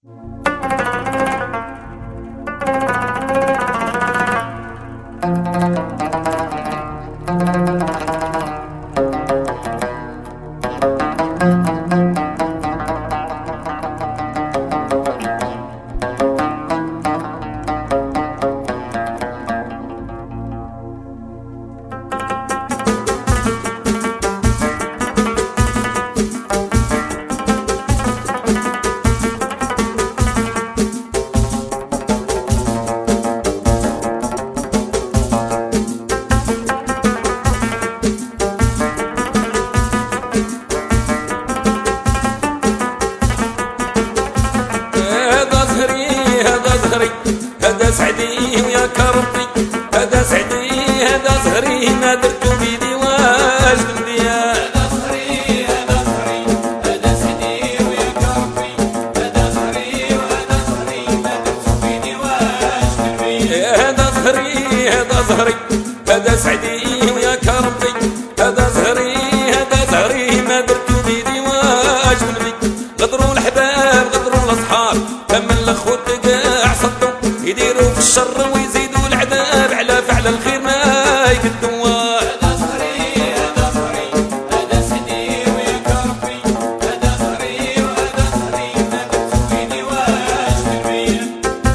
هذا سعدي ويا كربي، هذا سعدي هذا زهري ما درتو بيدي واش ندير. هذا زهري هذا زهري هذا سعدي ويا كربي، هذا زهري وهذا زهري ما درتو بيدي واش ندير. هذا زهري هذا زهري هذا سعدي ويا كربي، هذا زهري هذا زهري ما درتو بيدي واش ندير. غدروا الحباب غدروا الاصحاب تم الاخوت كاع صدوا يديروا في الشر ويزيدوا العذاب على فعل الخير ما يقدوا. هذا زهري هذا زهري هذا سعدي ويا كربي، هذا زهري وهذا زهري ما درتو بيدي واش ندير.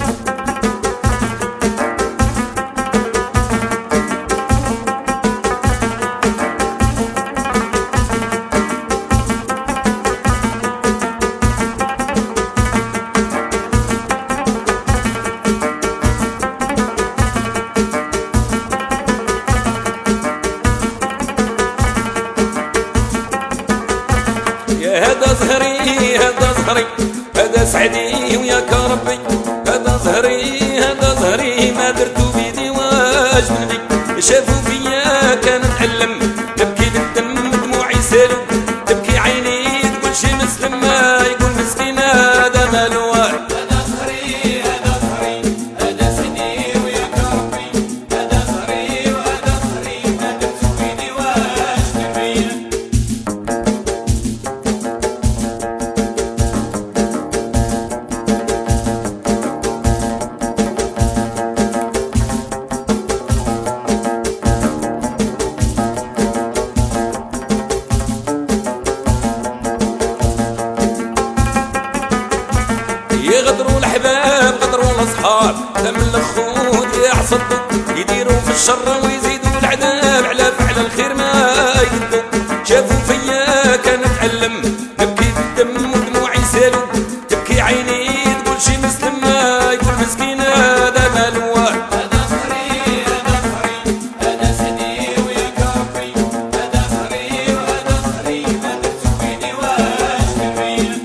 هذا زهري هذا زهري هذا سعدي ويا كربي، هذا زهري هذا زهري ما درتو بيدي واش ندير. شافوا فيا كان نعلم نبكي بالدم دموعي سالو، تبكي عيني تقول شي مسلم ما يقول مسكين هذا مالو. هذا زهري هذا زهري هذا سعدي ويا كربي، هذا زهري وهذا زهري ما درتو بيدي واش ندير. يغدروا الحباب غدروا الاصحاب تم الاخوت يعصدوا يديروا في الشر ويزيدوا العذاب على فعل الخير ما يقدوا. شافوا فيا كان نتعلم نبكي بالدم ودموعي سالو، تبكي عيني تقول شي مسلم ما يقول مسكين هذا مالو. هذا زهري هذا زهري هذا سعدي ويا كربي، هذا زهري وهذا زهري ما درتو بيدي واش ندير.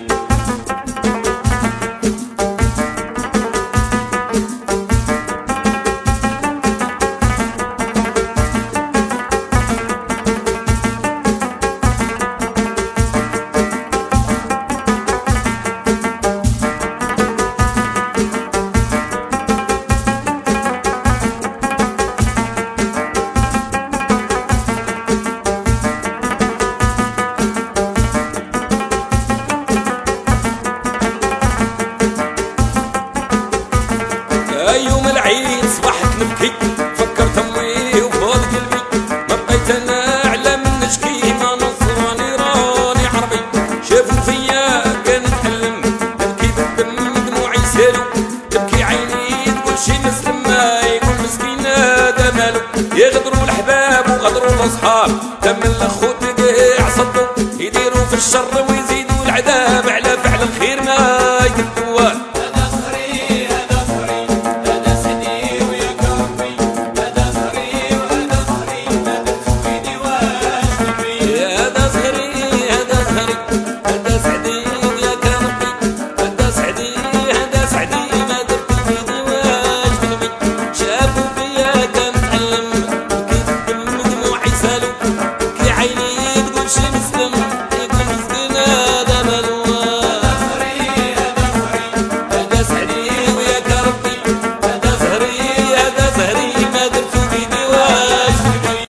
يوم العيد صبحت نبكي فكرت امي وفوض قلبي، ما بقيت انا على من نشكي ما نصراني راني عربي. شافوا فيا كان نتعلم نبكي بالدم دموعي سالو، تبكي عيني تقول شي مسلم ما يقول مسكين هذا مالو. يغدروا الحباب وغدروا الاصحاب تم الاخوت كاع صدوا يديروا في الشر ويزيدوا العذاب على فعل الخير ما يقدوا.